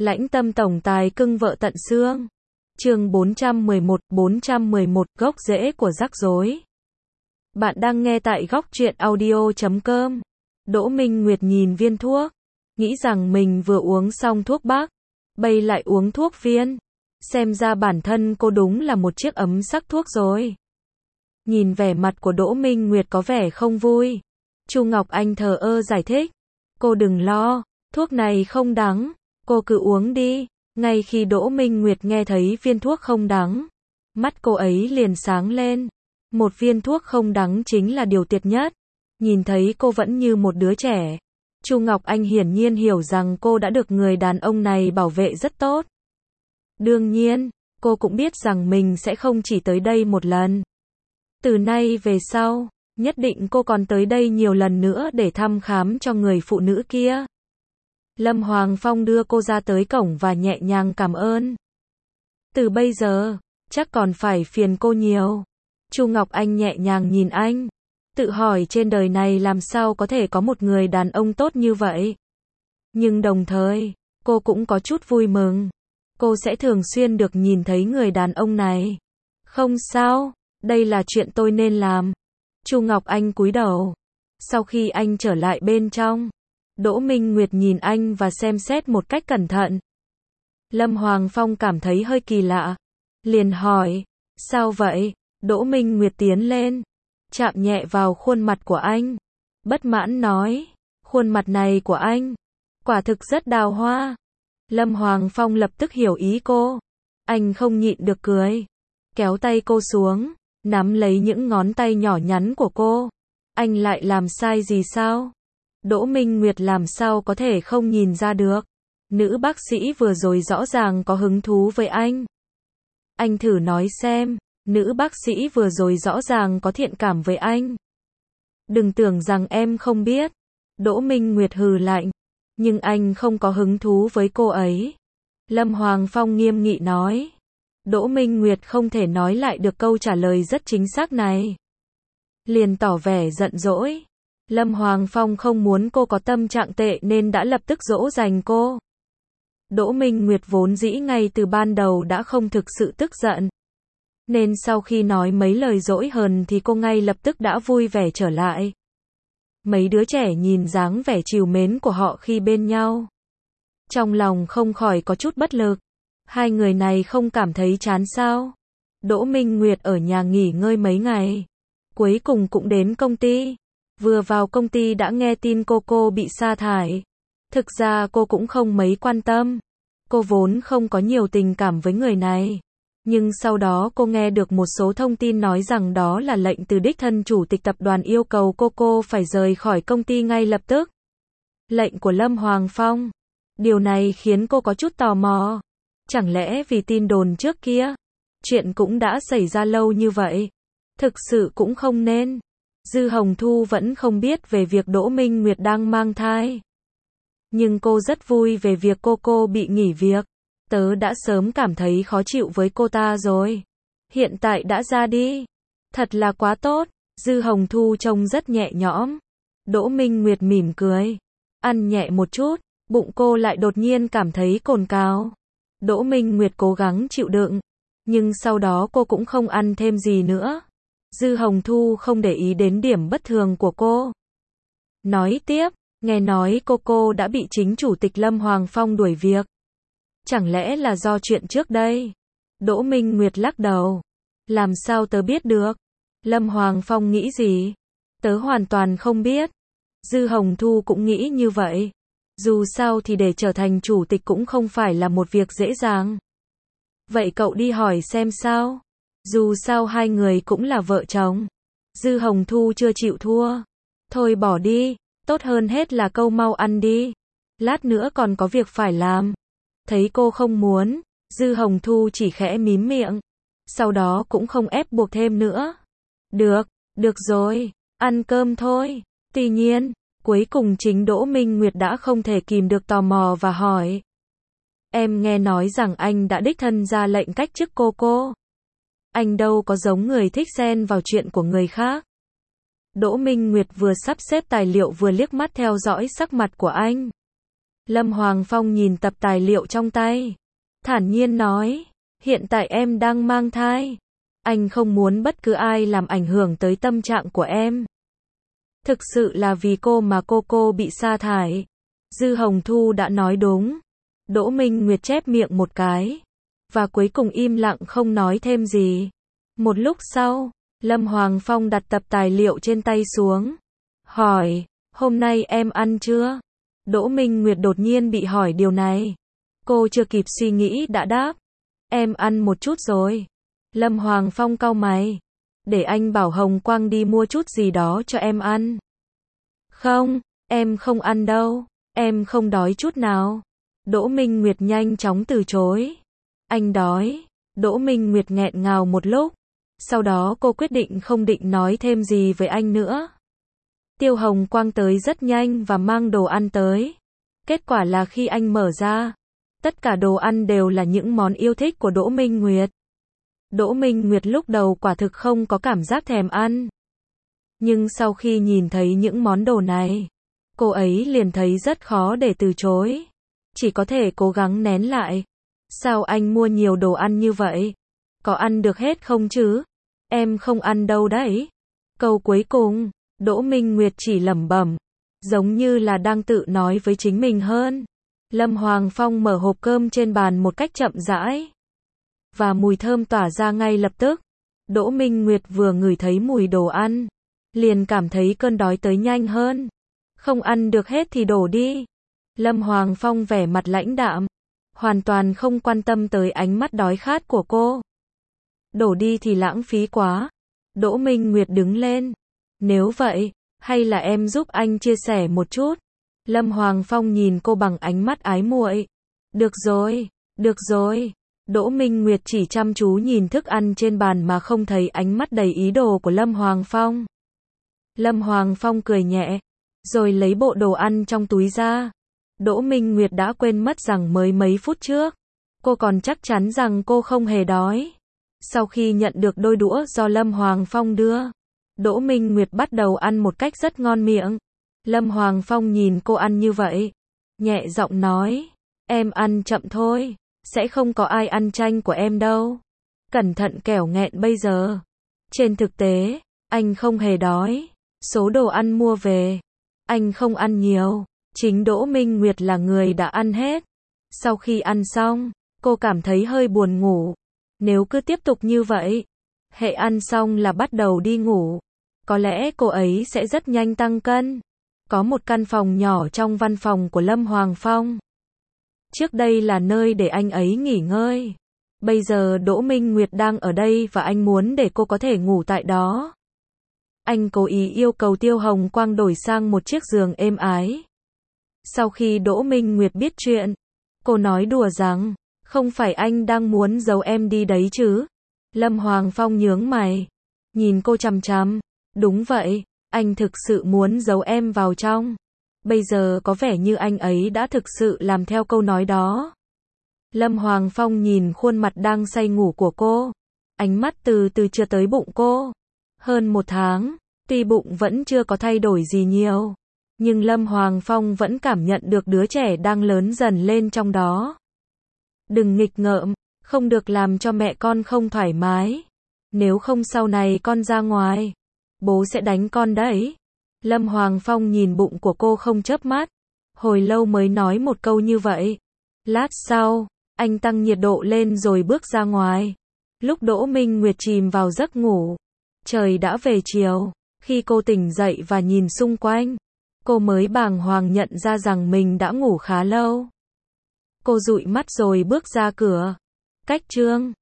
Lãnh tâm tổng tài cưng vợ tận xương. Chương 411, gốc rễ của rắc rối. Bạn đang nghe tại góc truyện audio.com. Đỗ Minh Nguyệt nhìn viên thuốc, nghĩ rằng mình vừa uống xong thuốc bắc, bây lại uống thuốc viên. Xem ra bản thân cô đúng là một chiếc ấm sắc thuốc rồi. Nhìn vẻ mặt của Đỗ Minh Nguyệt có vẻ không vui, Chu Ngọc Anh thờ ơ giải thích. Cô đừng lo, thuốc này không đắng, cô cứ uống đi. Ngay khi Đỗ Minh Nguyệt nghe thấy viên thuốc không đắng, mắt cô ấy liền sáng lên. Một viên thuốc không đắng chính là điều tuyệt nhất. Nhìn thấy cô vẫn như một đứa trẻ, Chu Ngọc Anh hiển nhiên hiểu rằng cô đã được người đàn ông này bảo vệ rất tốt. Đương nhiên, cô cũng biết rằng mình sẽ không chỉ tới đây một lần. Từ nay về sau, nhất định cô còn tới đây nhiều lần nữa để thăm khám cho người phụ nữ kia. Lâm Hoàng Phong đưa cô ra tới cổng và nhẹ nhàng cảm ơn. Từ bây giờ, chắc còn phải phiền cô nhiều. Chu Ngọc Anh nhẹ nhàng nhìn anh, tự hỏi trên đời này làm sao có thể có một người đàn ông tốt như vậy. Nhưng đồng thời, cô cũng có chút vui mừng. Cô sẽ thường xuyên được nhìn thấy người đàn ông này. Không sao, đây là chuyện tôi nên làm. Chu Ngọc Anh cúi đầu. Sau khi anh trở lại bên trong, Đỗ Minh Nguyệt nhìn anh và xem xét một cách cẩn thận. Lâm Hoàng Phong cảm thấy hơi kỳ lạ, liền hỏi, sao vậy? Đỗ Minh Nguyệt tiến lên, chạm nhẹ vào khuôn mặt của anh, bất mãn nói, khuôn mặt này của anh, quả thực rất đào hoa. Lâm Hoàng Phong lập tức hiểu ý cô, anh không nhịn được cười, kéo tay cô xuống, nắm lấy những ngón tay nhỏ nhắn của cô. Anh lại làm sai gì sao? Đỗ Minh Nguyệt làm sao có thể không nhìn ra được. Nữ bác sĩ vừa rồi rõ ràng có hứng thú với anh. Anh thử nói xem, nữ bác sĩ vừa rồi rõ ràng có thiện cảm với anh. Đừng tưởng rằng em không biết. Đỗ Minh Nguyệt hừ lạnh. Nhưng anh không có hứng thú với cô ấy. Lâm Hoàng Phong nghiêm nghị nói. Đỗ Minh Nguyệt không thể nói lại được câu trả lời rất chính xác này. Liền tỏ vẻ giận dỗi. Lâm Hoàng Phong không muốn cô có tâm trạng tệ nên đã lập tức dỗ dành cô. Đỗ Minh Nguyệt vốn dĩ ngay từ ban đầu đã không thực sự tức giận. Nên sau khi nói mấy lời dỗi hờn thì cô ngay lập tức đã vui vẻ trở lại. Mấy đứa trẻ nhìn dáng vẻ trìu mến của họ khi bên nhau, trong lòng không khỏi có chút bất lực. Hai người này không cảm thấy chán sao? Đỗ Minh Nguyệt ở nhà nghỉ ngơi mấy ngày, cuối cùng cũng đến công ty. Vừa vào công ty đã nghe tin cô bị sa thải. Thực ra cô cũng không mấy quan tâm. Cô vốn không có nhiều tình cảm với người này. Nhưng sau đó cô nghe được một số thông tin nói rằng đó là lệnh từ đích thân chủ tịch tập đoàn yêu cầu cô phải rời khỏi công ty ngay lập tức. Lệnh của Lâm Hoàng Phong. Điều này khiến cô có chút tò mò. Chẳng lẽ vì tin đồn trước kia, chuyện cũng đã xảy ra lâu như vậy? Thực sự cũng không nên. Dư Hồng Thu vẫn không biết về việc Đỗ Minh Nguyệt đang mang thai. Nhưng cô rất vui về việc cô bị nghỉ việc. Tớ đã sớm cảm thấy khó chịu với cô ta rồi. Hiện tại đã ra đi. Thật là quá tốt. Dư Hồng Thu trông rất nhẹ nhõm. Đỗ Minh Nguyệt mỉm cười. Ăn nhẹ một chút, bụng cô lại đột nhiên cảm thấy cồn cào. Đỗ Minh Nguyệt cố gắng chịu đựng. Nhưng sau đó cô cũng không ăn thêm gì nữa. Dư Hồng Thu không để ý đến điểm bất thường của cô. Nói tiếp, nghe nói cô đã bị chính chủ tịch Lâm Hoàng Phong đuổi việc. Chẳng lẽ là do chuyện trước đây? Đỗ Minh Nguyệt lắc đầu. Làm sao tớ biết được? Lâm Hoàng Phong nghĩ gì? Tớ hoàn toàn không biết. Dư Hồng Thu cũng nghĩ như vậy. Dù sao thì để trở thành chủ tịch cũng không phải là một việc dễ dàng. Vậy cậu đi hỏi xem sao? Dù sao hai người cũng là vợ chồng. Dư Hồng Thu chưa chịu thua. Thôi bỏ đi, tốt hơn hết là câu mau ăn đi. Lát nữa còn có việc phải làm. Thấy cô không muốn, Dư Hồng Thu chỉ khẽ mím miệng. Sau đó cũng không ép buộc thêm nữa. Được rồi, ăn cơm thôi. Tuy nhiên, cuối cùng chính Đỗ Minh Nguyệt đã không thể kìm được tò mò và hỏi. Em nghe nói rằng anh đã đích thân ra lệnh cách chức cô. Anh đâu có giống người thích xen vào chuyện của người khác. Đỗ Minh Nguyệt vừa sắp xếp tài liệu vừa liếc mắt theo dõi sắc mặt của anh. Lâm Hoàng Phong nhìn tập tài liệu trong tay, thản nhiên nói, hiện tại em đang mang thai. Anh không muốn bất cứ ai làm ảnh hưởng tới tâm trạng của em. Thực sự là vì cô mà cô bị sa thải. Dư Hồng Thu đã nói đúng. Đỗ Minh Nguyệt chép miệng một cái, và cuối cùng im lặng không nói thêm gì. Một lúc sau, Lâm Hoàng Phong đặt tập tài liệu trên tay xuống, hỏi, hôm nay em ăn chưa? Đỗ Minh Nguyệt đột nhiên bị hỏi điều này. Cô chưa kịp suy nghĩ đã đáp, em ăn một chút rồi. Lâm Hoàng Phong cau mày, để anh bảo Hồng Quang đi mua chút gì đó cho em ăn. Không, em không ăn đâu, em không đói chút nào. Đỗ Minh Nguyệt nhanh chóng từ chối. Anh đói. Đỗ Minh Nguyệt nghẹn ngào một lúc. Sau đó cô quyết định không định nói thêm gì với anh nữa. Tiêu Hồng Quang tới rất nhanh và mang đồ ăn tới. Kết quả là khi anh mở ra, tất cả đồ ăn đều là những món yêu thích của Đỗ Minh Nguyệt. Đỗ Minh Nguyệt lúc đầu quả thực không có cảm giác thèm ăn. Nhưng sau khi nhìn thấy những món đồ này, cô ấy liền thấy rất khó để từ chối. Chỉ có thể cố gắng nén lại. Sao anh mua nhiều đồ ăn như vậy? Có ăn được hết không chứ? Em không ăn đâu đấy. Câu cuối cùng, Đỗ Minh Nguyệt chỉ lẩm bẩm, giống như là đang tự nói với chính mình hơn. Lâm Hoàng Phong mở hộp cơm trên bàn một cách chậm rãi. Và mùi thơm tỏa ra ngay lập tức. Đỗ Minh Nguyệt vừa ngửi thấy mùi đồ ăn, liền cảm thấy cơn đói tới nhanh hơn. Không ăn được hết thì đổ đi. Lâm Hoàng Phong vẻ mặt lãnh đạm, hoàn toàn không quan tâm tới ánh mắt đói khát của cô. Đổ đi thì lãng phí quá. Đỗ Minh Nguyệt đứng lên. Nếu vậy, hay là em giúp anh chia sẻ một chút? Lâm Hoàng Phong nhìn cô bằng ánh mắt ái muội. Được rồi, được rồi. Đỗ Minh Nguyệt chỉ chăm chú nhìn thức ăn trên bàn mà không thấy ánh mắt đầy ý đồ của Lâm Hoàng Phong. Lâm Hoàng Phong cười nhẹ, rồi lấy bộ đồ ăn trong túi ra. Đỗ Minh Nguyệt đã quên mất rằng mới mấy phút trước, cô còn chắc chắn rằng cô không hề đói. Sau khi nhận được đôi đũa do Lâm Hoàng Phong đưa, Đỗ Minh Nguyệt bắt đầu ăn một cách rất ngon miệng. Lâm Hoàng Phong nhìn cô ăn như vậy, nhẹ giọng nói, em ăn chậm thôi, sẽ không có ai ăn chanh của em đâu. Cẩn thận kẻo nghẹn bây giờ. Trên thực tế, anh không hề đói. Số đồ ăn mua về, anh không ăn nhiều. Chính Đỗ Minh Nguyệt là người đã ăn hết. Sau khi ăn xong, cô cảm thấy hơi buồn ngủ. Nếu cứ tiếp tục như vậy, hệ ăn xong là bắt đầu đi ngủ, có lẽ cô ấy sẽ rất nhanh tăng cân. Có một căn phòng nhỏ trong văn phòng của Lâm Hoàng Phong. Trước đây là nơi để anh ấy nghỉ ngơi. Bây giờ Đỗ Minh Nguyệt đang ở đây và anh muốn để cô có thể ngủ tại đó. Anh cố ý yêu cầu Tiêu Hồng Quang đổi sang một chiếc giường êm ái. Sau khi Đỗ Minh Nguyệt biết chuyện, cô nói đùa rằng, không phải anh đang muốn giấu em đi đấy chứ? Lâm Hoàng Phong nhướng mày, nhìn cô chằm chằm. Đúng vậy, anh thực sự muốn giấu em vào trong. Bây giờ có vẻ như anh ấy đã thực sự làm theo câu nói đó. Lâm Hoàng Phong nhìn khuôn mặt đang say ngủ của cô, ánh mắt từ từ chưa tới bụng cô. Hơn 1 tháng, tuy bụng vẫn chưa có thay đổi gì nhiều, nhưng Lâm Hoàng Phong vẫn cảm nhận được đứa trẻ đang lớn dần lên trong đó. Đừng nghịch ngợm, không được làm cho mẹ con không thoải mái. Nếu không sau này con ra ngoài, bố sẽ đánh con đấy. Lâm Hoàng Phong nhìn bụng của cô không chớp mắt, hồi lâu mới nói một câu như vậy. Lát sau, anh tăng nhiệt độ lên rồi bước ra ngoài. Lúc Đỗ Minh Nguyệt chìm vào giấc ngủ, trời đã về chiều. Khi cô tỉnh dậy và nhìn xung quanh, cô mới bàng hoàng nhận ra rằng mình đã ngủ khá lâu. Cô dụi mắt rồi bước ra cửa. Cách chương